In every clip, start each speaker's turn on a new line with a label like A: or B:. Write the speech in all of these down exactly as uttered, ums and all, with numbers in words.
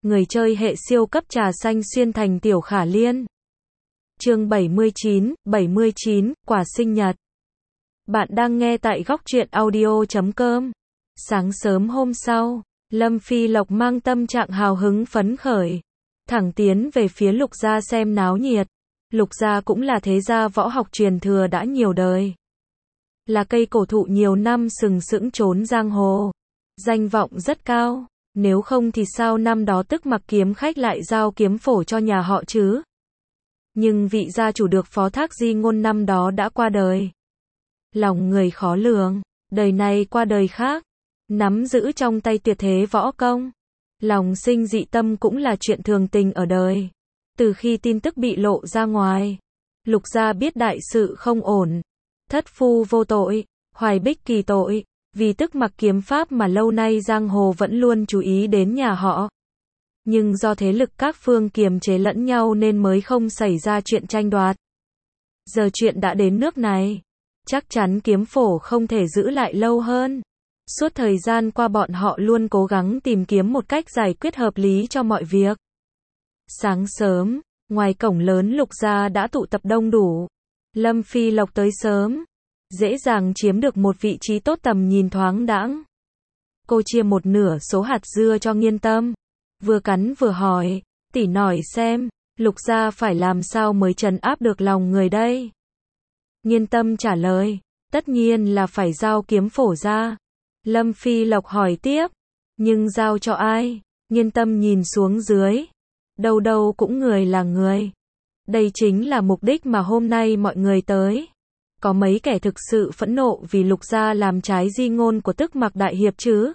A: người chơi hệ siêu cấp trà xanh xuyên thành Tiểu Khả Liên. Chương bảy mươi chín, bảy mươi chín, quà sinh nhật. Bạn đang nghe tại góc truyện audio chấm com. Sáng sớm hôm sau, Lâm Phi Lộc mang tâm trạng hào hứng phấn khởi, thẳng tiến về phía Lục gia xem náo nhiệt. Lục gia cũng là thế gia võ học truyền thừa đã nhiều đời, là cây cổ thụ nhiều năm sừng sững trốn giang hồ, danh vọng rất cao. Nếu không thì sao năm đó Tức Mặc kiếm khách lại giao kiếm phổ cho nhà họ chứ? Nhưng vị gia chủ được phó thác di ngôn năm đó đã qua đời. Lòng người khó lường, đời này qua đời khác, nắm giữ trong tay tuyệt thế võ công. Lòng sinh dị tâm cũng là chuyện thường tình ở đời. Từ khi tin tức bị lộ ra ngoài, Lục gia biết đại sự không ổn. Thất phu vô tội, Hoài Bích kỳ tội. Vì Tức Mặc kiếm pháp mà lâu nay giang hồ vẫn luôn chú ý đến nhà họ. Nhưng do thế lực các phương kiềm chế lẫn nhau nên mới không xảy ra chuyện tranh đoạt. Giờ chuyện đã đến nước này, chắc chắn kiếm phổ không thể giữ lại lâu hơn. Suốt thời gian qua bọn họ luôn cố gắng tìm kiếm một cách giải quyết hợp lý cho mọi việc. Sáng sớm, ngoài cổng lớn Lục gia đã tụ tập đông đủ. Lâm Phi Lộc tới sớm, dễ dàng chiếm được một vị trí tốt tầm nhìn thoáng đãng. Cô chia một nửa số hạt dưa cho Nghiên Tâm, vừa cắn vừa hỏi, tỷ nói xem, Lục gia phải làm sao mới trấn áp được lòng người đây? Nghiên Tâm trả lời, tất nhiên là phải giao kiếm phổ ra. Lâm Phi Lộc hỏi tiếp, nhưng giao cho ai? Nghiên Tâm nhìn xuống dưới, đâu đâu cũng người là người. Đây chính là mục đích mà hôm nay mọi người tới. Có mấy kẻ thực sự phẫn nộ vì Lục gia làm trái di ngôn của Tức Mặc đại hiệp chứ?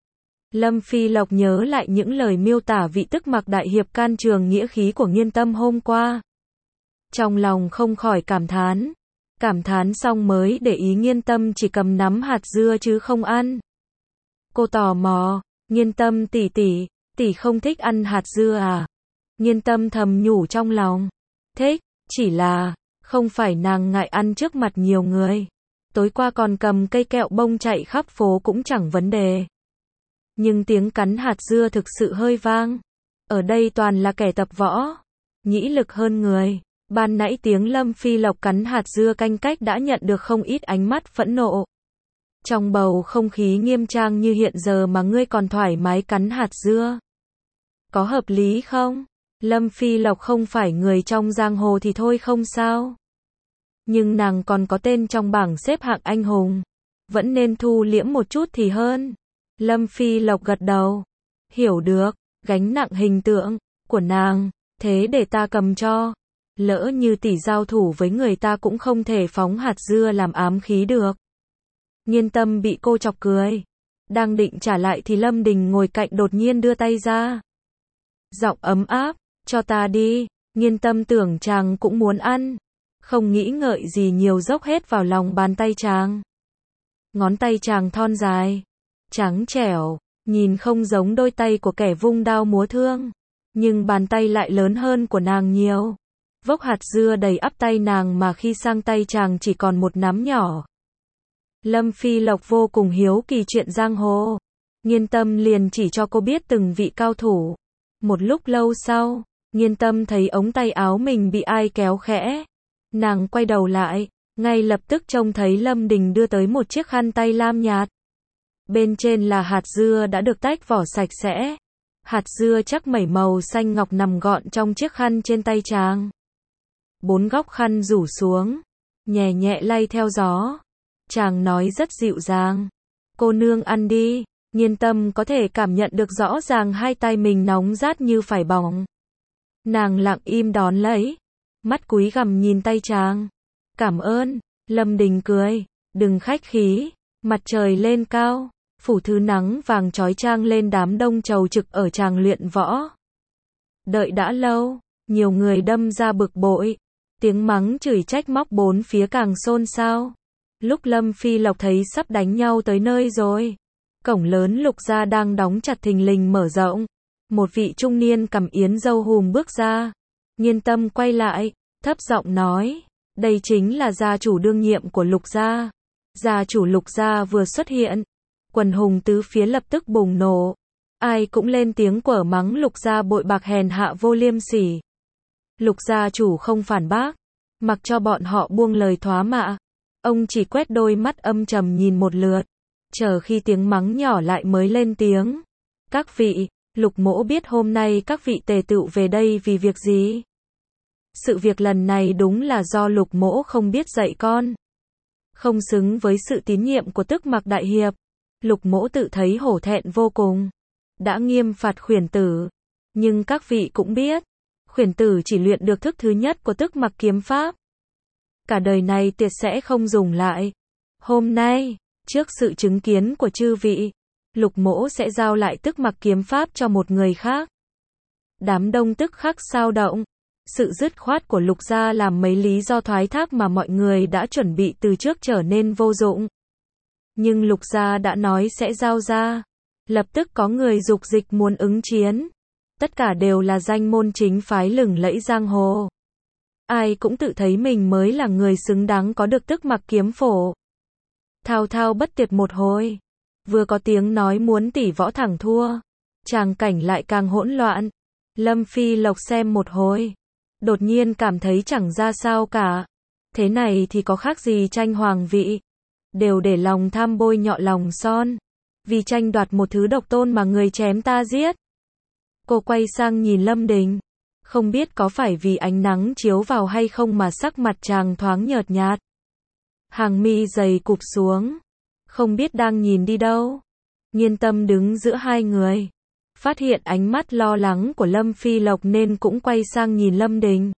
A: Lâm Phi Lộc nhớ lại những lời miêu tả vị Tức Mặc đại hiệp can trường nghĩa khí của Nghiên Tâm hôm qua. Trong lòng không khỏi cảm thán. Cảm thán xong mới để ý Nghiên Tâm chỉ cầm nắm hạt dưa chứ không ăn. Cô tò mò, Nghiên Tâm tỷ tỷ, tỷ không thích ăn hạt dưa à? Nghiên Tâm thầm nhủ trong lòng. Thích, chỉ là không phải nàng ngại ăn trước mặt nhiều người. Tối qua còn cầm cây kẹo bông chạy khắp phố cũng chẳng vấn đề. Nhưng tiếng cắn hạt dưa thực sự hơi vang. Ở đây toàn là kẻ tập võ, nhĩ lực hơn người. Ban nãy tiếng Lâm Phi Lộc cắn hạt dưa canh cách đã nhận được không ít ánh mắt phẫn nộ. Trong bầu không khí nghiêm trang như hiện giờ mà ngươi còn thoải mái cắn hạt dưa, có hợp lý không? Lâm Phi Lộc không phải người trong giang hồ thì thôi không sao. Nhưng nàng còn có tên trong bảng xếp hạng anh hùng, vẫn nên thu liễm một chút thì hơn. Lâm Phi Lộc gật đầu, hiểu được, gánh nặng hình tượng của nàng, thế để ta cầm cho. Lỡ như tỷ giao thủ với người ta cũng không thể phóng hạt dưa làm ám khí được. Nghiên Tâm bị cô chọc cười, đang định trả lại thì Lâm Đình ngồi cạnh đột nhiên đưa tay ra. Giọng ấm áp, cho ta đi. Nghiên Tâm tưởng chàng cũng muốn ăn, không nghĩ ngợi gì nhiều dốc hết vào lòng bàn tay chàng. Ngón tay chàng thon dài, trắng trẻo, nhìn không giống đôi tay của kẻ vung đao múa thương, nhưng bàn tay lại lớn hơn của nàng nhiều. Vốc hạt dưa đầy ắp tay nàng mà khi sang tay chàng chỉ còn một nắm nhỏ. Lâm Phi Lộc vô cùng hiếu kỳ chuyện giang hồ. Nghiên Tâm liền chỉ cho cô biết từng vị cao thủ. Một lúc lâu sau, Nghiên Tâm thấy ống tay áo mình bị ai kéo khẽ. Nàng quay đầu lại, ngay lập tức trông thấy Lâm Đình đưa tới một chiếc khăn tay lam nhạt. Bên trên là hạt dưa đã được tách vỏ sạch sẽ. Hạt dưa chắc mẩy màu xanh ngọc nằm gọn trong chiếc khăn trên tay chàng. Bốn góc khăn rủ xuống, nhẹ nhẹ lay theo gió. Chàng nói rất dịu dàng, cô nương ăn đi. Nghiên Tâm có thể cảm nhận được rõ ràng hai tay mình nóng rát như phải bỏng. Nàng lặng im đón lấy, mắt cúi gằm nhìn tay chàng. Cảm ơn. Lâm Đình cười, đừng khách khí. Mặt trời lên cao, phủ thứ nắng vàng chói chang lên đám đông chầu trực ở tràng luyện võ. Đợi đã lâu, nhiều người đâm ra bực bội. Tiếng mắng chửi trách móc bốn phía càng xôn xao. Lúc Lâm Phi Lộc thấy sắp đánh nhau tới nơi rồi, cổng lớn Lục gia đang đóng chặt thình lình mở rộng. Một vị trung niên cầm yến dâu hùm bước ra. Nghiên Tâm quay lại, thấp giọng nói, đây chính là gia chủ đương nhiệm của Lục gia. Gia chủ Lục gia vừa xuất hiện, quần hùng tứ phía lập tức bùng nổ. Ai cũng lên tiếng quở mắng Lục gia bội bạc hèn hạ vô liêm sỉ. Lục gia chủ không phản bác, mặc cho bọn họ buông lời thoá mạ. Ông chỉ quét đôi mắt âm trầm nhìn một lượt, chờ khi tiếng mắng nhỏ lại mới lên tiếng. Các vị, Lục mỗ biết hôm nay các vị tề tựu về đây vì việc gì. Sự việc lần này đúng là do Lục mỗ không biết dạy con. Không xứng với sự tín nhiệm của Tức Mặc đại hiệp. Lục mỗ tự thấy hổ thẹn vô cùng. Đã nghiêm phạt Khuyển tử. Nhưng các vị cũng biết, Khuyển tử chỉ luyện được thức thứ nhất của Tức Mặc kiếm pháp. Cả đời này tuyệt sẽ không dùng lại. Hôm nay, trước sự chứng kiến của chư vị, Lục mỗ sẽ giao lại Tức Mặc kiếm pháp cho một người khác. Đám đông tức khắc xao động. Sự dứt khoát của Lục gia làm mấy lý do thoái thác mà mọi người đã chuẩn bị từ trước trở nên vô dụng. Nhưng Lục gia đã nói sẽ giao ra. Lập tức có người dục dịch muốn ứng chiến. Tất cả đều là danh môn chính phái lừng lẫy giang hồ. Ai cũng tự thấy mình mới là người xứng đáng có được Tức Mặc kiếm phổ. Thao thao bất tuyệt một hồi. Vừa có tiếng nói muốn tỷ võ thẳng thua. Tràng cảnh lại càng hỗn loạn. Lâm Phi Lộc xem một hồi. Đột nhiên cảm thấy chẳng ra sao cả. Thế này thì có khác gì tranh hoàng vị. Đều để lòng tham bôi nhọ lòng son. Vì tranh đoạt một thứ độc tôn mà người chém ta giết. Cô quay sang nhìn Lâm Đình. Không biết có phải vì ánh nắng chiếu vào hay không mà sắc mặt chàng thoáng nhợt nhạt. Hàng mi dày cụp xuống. Không biết đang nhìn đi đâu. Nhiên Tâm đứng giữa hai người. Phát hiện ánh mắt lo lắng của Lâm Phi Lộc nên cũng quay sang nhìn Lâm Đình.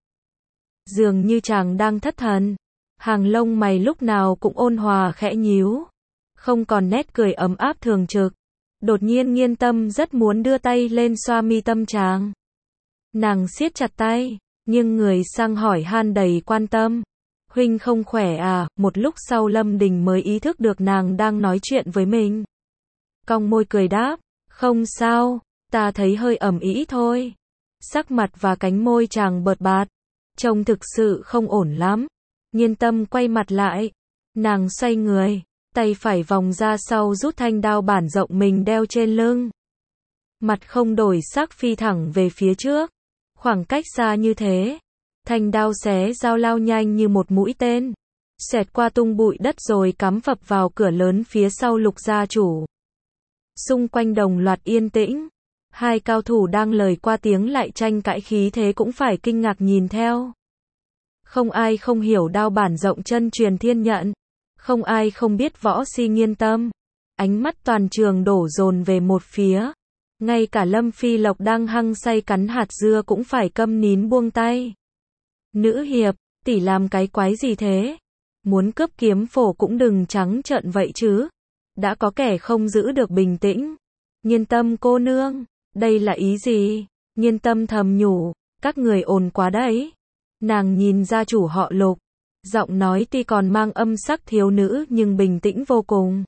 A: Dường như chàng đang thất thần. Hàng lông mày lúc nào cũng ôn hòa khẽ nhíu. Không còn nét cười ấm áp thường trực. Đột nhiên Nhiên Tâm rất muốn đưa tay lên xoa mi tâm chàng. Nàng siết chặt tay, nhưng người sang hỏi han đầy quan tâm. Huynh không khỏe à? Một lúc sau Lâm Đình mới ý thức được nàng đang nói chuyện với mình. Cong môi cười đáp, không sao, ta thấy hơi ẩm ý thôi. Sắc mặt và cánh môi chàng bợt bạt, trông thực sự không ổn lắm. Nhiên Tâm quay mặt lại, nàng xoay người, tay phải vòng ra sau rút thanh đao bản rộng mình đeo trên lưng. Mặt không đổi sắc phi thẳng về phía trước. Khoảng cách xa như thế, thanh đao xé dao lao nhanh như một mũi tên, xẹt qua tung bụi đất rồi cắm phập vào cửa lớn phía sau Lục gia chủ. Xung quanh đồng loạt yên tĩnh, hai cao thủ đang lời qua tiếng lại tranh cãi khí thế cũng phải kinh ngạc nhìn theo. Không ai không hiểu đao bản rộng chân truyền thiên nhận, không ai không biết võ si Nhiên Tâm. Ánh mắt toàn trường đổ dồn về một phía. Ngay cả Lâm Phi Lộc đang hăng say cắn hạt dưa cũng phải câm nín buông tay. Nữ hiệp, tỷ làm cái quái gì thế? Muốn cướp kiếm phổ cũng đừng trắng trợn vậy chứ. Đã có kẻ không giữ được bình tĩnh. Nhiên Tâm cô nương, đây là ý gì? Nhiên Tâm thầm nhủ, các người ồn quá đấy. Nàng nhìn gia chủ họ Lục. Giọng nói tuy còn mang âm sắc thiếu nữ nhưng bình tĩnh vô cùng.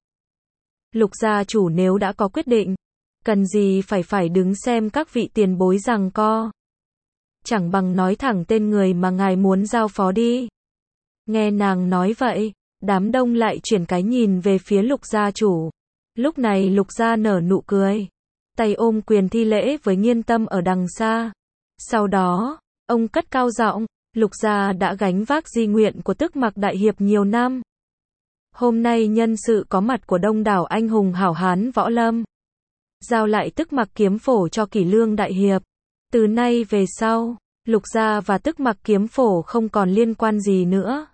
A: Lục gia chủ nếu đã có quyết định, cần gì phải phải đứng xem các vị tiền bối giằng co. Chẳng bằng nói thẳng tên người mà ngài muốn giao phó đi. Nghe nàng nói vậy, đám đông lại chuyển cái nhìn về phía Lục gia chủ. Lúc này Lục gia nở nụ cười, tay ôm quyền thi lễ với Nhiên Tâm ở đằng xa. Sau đó, ông cất cao giọng, Lục gia đã gánh vác di nguyện của Tức Mặc đại hiệp nhiều năm. Hôm nay nhân sự có mặt của đông đảo anh hùng hảo hán võ lâm, giao lại Tức Mặc kiếm phổ cho Kỷ Lương đại hiệp. Từ nay về sau, Lục gia và Tức Mặc kiếm phổ không còn liên quan gì nữa.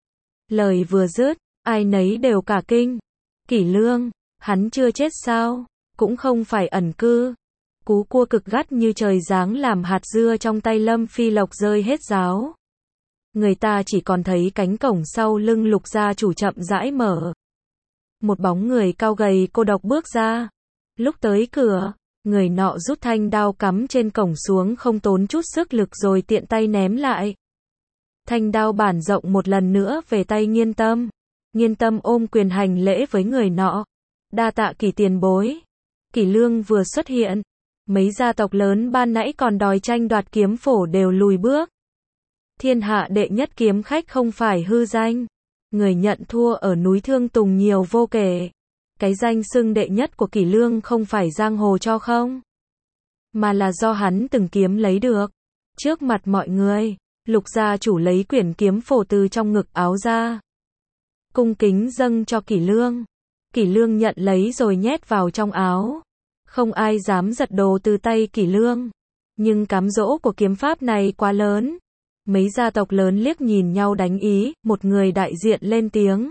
A: Lời vừa dứt, ai nấy đều cả kinh. Kỷ Lương, hắn chưa chết sao? Cũng không phải ẩn cư. Cú cua cực gắt như trời giáng làm hạt dưa trong tay Lâm Phi Lộc rơi hết ráo. Người ta chỉ còn thấy cánh cổng sau lưng Lục gia chủ chậm rãi mở. Một bóng người cao gầy cô độc bước ra. Lúc tới cửa, người nọ rút thanh đao cắm trên cổng xuống không tốn chút sức lực rồi tiện tay ném lại. Thanh đao bản rộng một lần nữa về tay Nhiên Tâm. Nhiên Tâm ôm quyền hành lễ với người nọ. Đa tạ Kỷ tiền bối. Kỷ Lương vừa xuất hiện, mấy gia tộc lớn ban nãy còn đòi tranh đoạt kiếm phổ đều lùi bước. Thiên hạ đệ nhất kiếm khách không phải hư danh. Người nhận thua ở núi Thương Tùng nhiều vô kể. Cái danh xưng đệ nhất của Kỷ Lương không phải giang hồ cho không, mà là do hắn từng kiếm lấy được. Trước mặt mọi người, Lục gia chủ lấy quyển kiếm phổ từ trong ngực áo ra, cung kính dâng cho Kỷ Lương. Kỷ Lương nhận lấy rồi nhét vào trong áo. Không ai dám giật đồ từ tay Kỷ Lương. Nhưng cám dỗ của kiếm pháp này quá lớn. Mấy gia tộc lớn liếc nhìn nhau đánh ý, một người đại diện lên tiếng.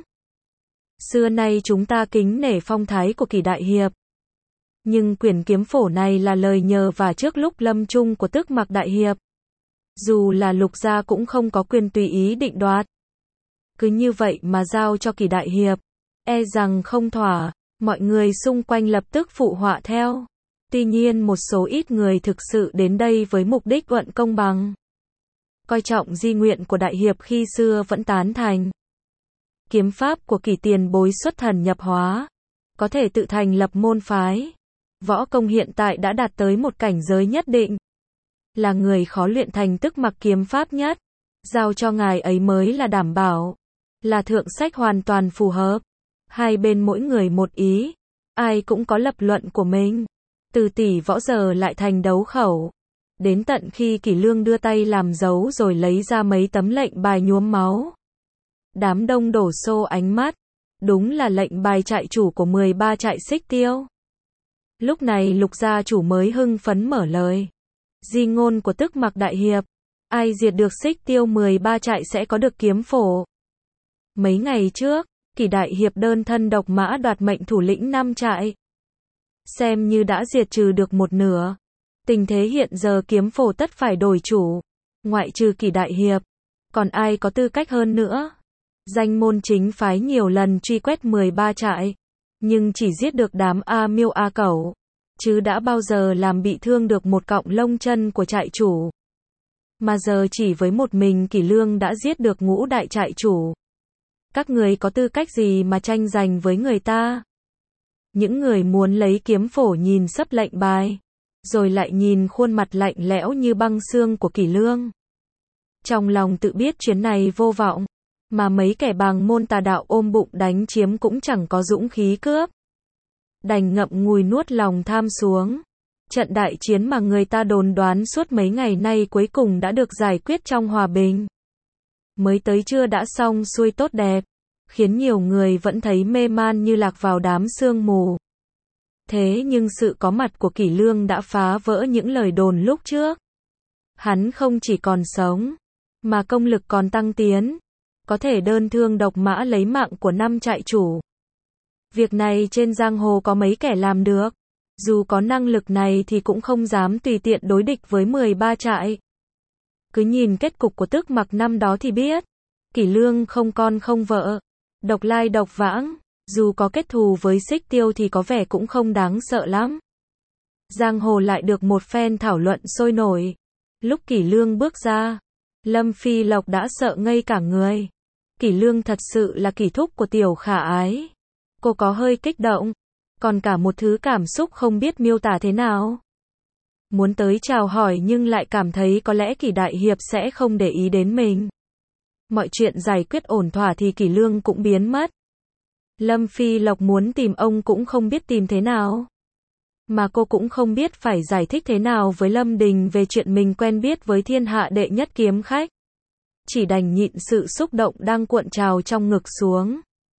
A: Xưa nay chúng ta kính nể phong thái của Kỷ đại hiệp. Nhưng quyển kiếm phổ này là lời nhờ và trước lúc lâm chung của Tức Mặc đại hiệp. Dù là Lục gia cũng không có quyền tùy ý định đoạt. Cứ như vậy mà giao cho Kỷ đại hiệp, e rằng không thỏa. Mọi người xung quanh lập tức phụ họa theo. Tuy nhiên một số ít người thực sự đến đây với mục đích luận công bằng. Coi trọng di nguyện của đại hiệp khi xưa vẫn tán thành. Kiếm pháp của Kỷ tiền bối xuất thần nhập hóa, có thể tự thành lập môn phái. Võ công hiện tại đã đạt tới một cảnh giới nhất định. Là người khó luyện thành Tức Mặc kiếm pháp nhất. Giao cho ngài ấy mới là đảm bảo. Là thượng sách hoàn toàn phù hợp. Hai bên mỗi người một ý. Ai cũng có lập luận của mình. Từ tỷ võ giờ lại thành đấu khẩu. Đến tận khi Kỷ Lương đưa tay làm dấu rồi lấy ra mấy tấm lệnh bài nhuốm máu. Đám đông đổ xô ánh mắt. Đúng là lệnh bài trại chủ của mười ba trại Xích Tiêu. Lúc này Lục gia chủ mới hưng phấn mở lời. Di ngôn của Tức Mặc đại hiệp. Ai diệt được Xích Tiêu mười ba trại sẽ có được kiếm phổ. Mấy ngày trước, Kỷ đại hiệp đơn thân độc mã đoạt mệnh thủ lĩnh năm trại. Xem như đã diệt trừ được một nửa. Tình thế hiện giờ kiếm phổ tất phải đổi chủ. Ngoại trừ Kỷ đại hiệp, còn ai có tư cách hơn nữa. Danh môn chính phái nhiều lần truy quét mười ba trại, nhưng chỉ giết được đám A Miêu A Cẩu, chứ đã bao giờ làm bị thương được một cọng lông chân của trại chủ. Mà giờ chỉ với một mình Kỷ Lương đã giết được ngũ đại trại chủ. Các người có tư cách gì mà tranh giành với người ta? Những người muốn lấy kiếm phổ nhìn sấp lệnh bài, rồi lại nhìn khuôn mặt lạnh lẽo như băng xương của Kỷ Lương. Trong lòng tự biết chuyến này vô vọng, mà mấy kẻ bàng môn tà đạo ôm bụng đánh chiếm cũng chẳng có dũng khí cướp. Đành ngậm ngùi nuốt lòng tham xuống. Trận đại chiến mà người ta đồn đoán suốt mấy ngày nay cuối cùng đã được giải quyết trong hòa bình. Mới tới trưa đã xong xuôi tốt đẹp, khiến nhiều người vẫn thấy mê man như lạc vào đám sương mù. Thế nhưng sự có mặt của Kỷ Lương đã phá vỡ những lời đồn lúc trước. Hắn không chỉ còn sống, mà công lực còn tăng tiến, có thể đơn thương độc mã lấy mạng của năm trại chủ. Việc này trên giang hồ có mấy kẻ làm được, dù có năng lực này thì cũng không dám tùy tiện đối địch với mười ba trại. Cứ nhìn kết cục của Tức Mặc năm đó thì biết, Kỷ Lương không con không vợ, độc lai độc vãng, dù có kết thù với Xích Tiêu thì có vẻ cũng không đáng sợ lắm. Giang hồ lại được một phen thảo luận sôi nổi. Lúc Kỷ Lương bước ra, Lâm Phi Lộc đã sợ ngây cả người. Kỷ Lương thật sự là kỷ thúc của Tiểu Khả Ái. Cô có hơi kích động, còn cả một thứ cảm xúc không biết miêu tả thế nào. Muốn tới chào hỏi nhưng lại cảm thấy có lẽ Kỷ đại hiệp sẽ không để ý đến mình. Mọi chuyện giải quyết ổn thỏa thì Kỷ Lương cũng biến mất. Lâm Phi Lộc muốn tìm ông cũng không biết tìm thế nào. Mà cô cũng không biết phải giải thích thế nào với Lâm Đình về chuyện mình quen biết với thiên hạ đệ nhất kiếm khách. Chỉ đành nhịn sự xúc động đang cuộn trào trong ngực xuống.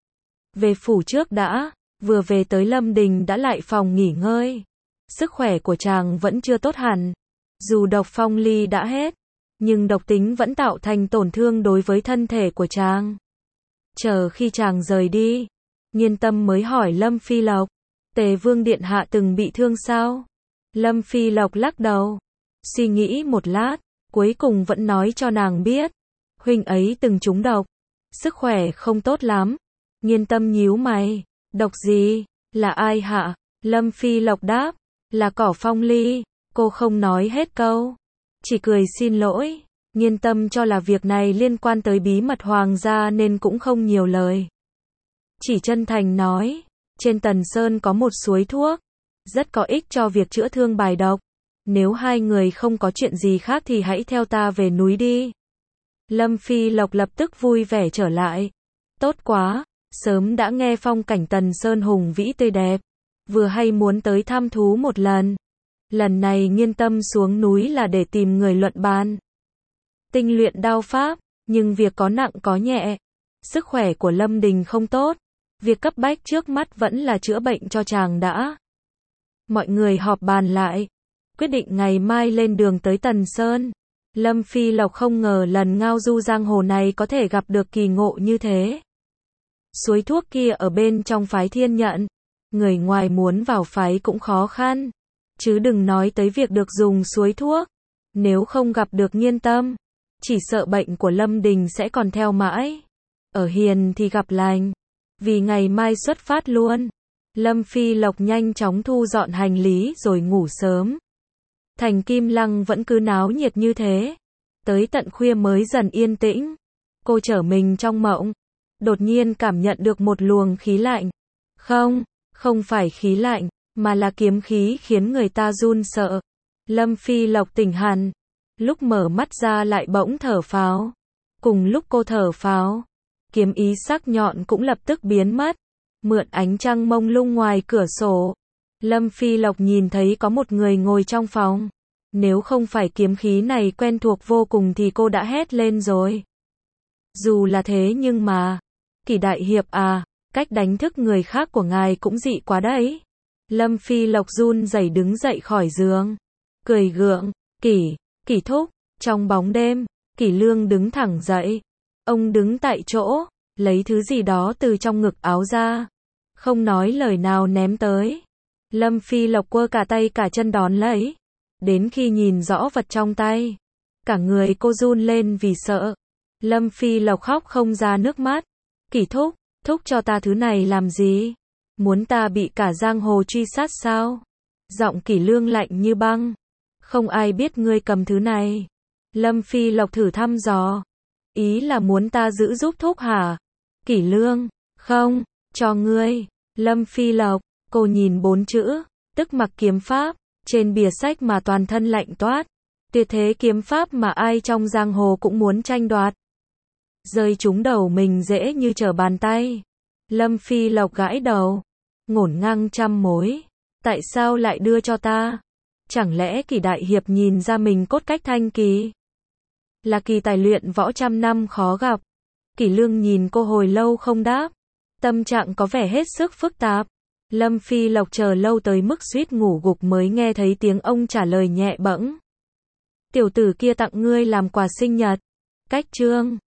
A: Về phủ trước đã, vừa về tới Lâm Đình đã lại phòng nghỉ ngơi. Sức khỏe của chàng vẫn chưa tốt hẳn. Dù độc phong ly đã hết, nhưng độc tính vẫn tạo thành tổn thương đối với thân thể của chàng. Chờ khi chàng rời đi, Nhiên Tâm mới hỏi Lâm Phi Lộc, Tề Vương Điện Hạ từng bị thương sao? Lâm Phi Lộc lắc đầu, suy nghĩ một lát, cuối cùng vẫn nói cho nàng biết. Huynh ấy từng trúng độc, sức khỏe không tốt lắm. Nhiên Tâm nhíu mày, độc gì, là ai hạ? Lâm Phi Lộc đáp, là cỏ phong ly. Cô không nói hết câu, chỉ cười xin lỗi. Nhiên Tâm cho là việc này liên quan tới bí mật hoàng gia nên cũng không nhiều lời. Chỉ chân thành nói, trên Tần Sơn có một suối thuốc, rất có ích cho việc chữa thương bài độc. Nếu hai người không có chuyện gì khác thì hãy theo ta về núi đi. Lâm Phi Lộc lập tức vui vẻ trở lại. Tốt quá, Sớm đã nghe phong cảnh Tần Sơn hùng vĩ tươi đẹp, vừa hay muốn tới thăm thú một lần. Lần này Nghiên Tâm xuống núi là để tìm người luận bàn tinh luyện đao pháp, nhưng việc có nặng có nhẹ. Sức khỏe của Lâm Đình không tốt, việc cấp bách trước mắt vẫn là chữa bệnh cho chàng đã. Mọi người họp bàn lại, quyết định ngày mai lên đường tới Tần Sơn. Lâm Phi Lộc không ngờ lần ngao du giang hồ này có thể gặp được kỳ ngộ như thế. Suối thuốc kia ở bên trong phái Thiên Nhận, người ngoài muốn vào phái cũng khó khăn, chứ đừng nói tới việc được dùng suối thuốc. Nếu không gặp được Nghiên Tâm, chỉ sợ bệnh của Lâm Đình sẽ còn theo mãi. Ở hiền thì gặp lành, vì ngày mai xuất phát luôn. Lâm Phi Lộc nhanh chóng thu dọn hành lý rồi ngủ sớm. Thành Kim Lăng vẫn cứ náo nhiệt như thế, tới tận khuya mới dần yên tĩnh. Cô trở mình trong mộng, đột nhiên cảm nhận được một luồng khí lạnh. Không, không phải khí lạnh, mà là kiếm khí khiến người ta run sợ. Lâm Phi Lộc tỉnh hẳn, lúc mở mắt ra lại bỗng thở phào. Cùng lúc cô thở phào, kiếm ý sắc nhọn cũng lập tức biến mất. Mượn ánh trăng mông lung ngoài cửa sổ, Lâm Phi Lộc nhìn thấy có một người ngồi trong phòng. Nếu không phải kiếm khí này quen thuộc vô cùng thì cô đã hét lên rồi. Dù là thế nhưng mà, Kỷ đại hiệp à, cách đánh thức người khác của ngài cũng dị quá đấy. Lâm Phi Lộc run rẩy đứng dậy khỏi giường, cười gượng, Kỷ, Kỷ thúc. Trong bóng đêm, Kỷ Lương đứng thẳng dậy. Ông đứng tại chỗ, lấy thứ gì đó từ trong ngực áo ra, không nói lời nào ném tới. Lâm Phi Lộc quơ cả tay cả chân đón lấy. Đến khi nhìn rõ vật trong tay, cả người cô run lên vì sợ. Lâm Phi Lộc khóc không ra nước mắt. Kỷ thúc, thúc cho ta thứ này làm gì? Muốn ta bị cả giang hồ truy sát sao? Giọng Kỷ Lương lạnh như băng. Không ai biết ngươi cầm thứ này. Lâm Phi Lộc thử thăm dò. Ý là muốn ta giữ giúp thúc hả? Kỷ Lương, không, cho ngươi. Lâm Phi Lộc, cô nhìn bốn chữ, tức mặc kiếm pháp, trên bìa sách mà toàn thân lạnh toát. Tuyệt thế kiếm pháp mà ai trong giang hồ cũng muốn tranh đoạt. Rơi trúng đầu mình dễ như trở bàn tay. Lâm Phi Lộc gãi đầu, ngổn ngang trăm mối. Tại sao lại đưa cho ta? Chẳng lẽ Kỷ đại hiệp nhìn ra mình cốt cách thanh kỳ? Là kỳ tài luyện võ trăm năm khó gặp. Kỷ Lương nhìn cô hồi lâu không đáp, tâm trạng có vẻ hết sức phức tạp. Lâm Phi Lộc chờ lâu tới mức suýt ngủ gục mới nghe thấy tiếng ông trả lời nhẹ bẫng. Tiểu tử kia tặng ngươi làm quà sinh nhật. Cách chương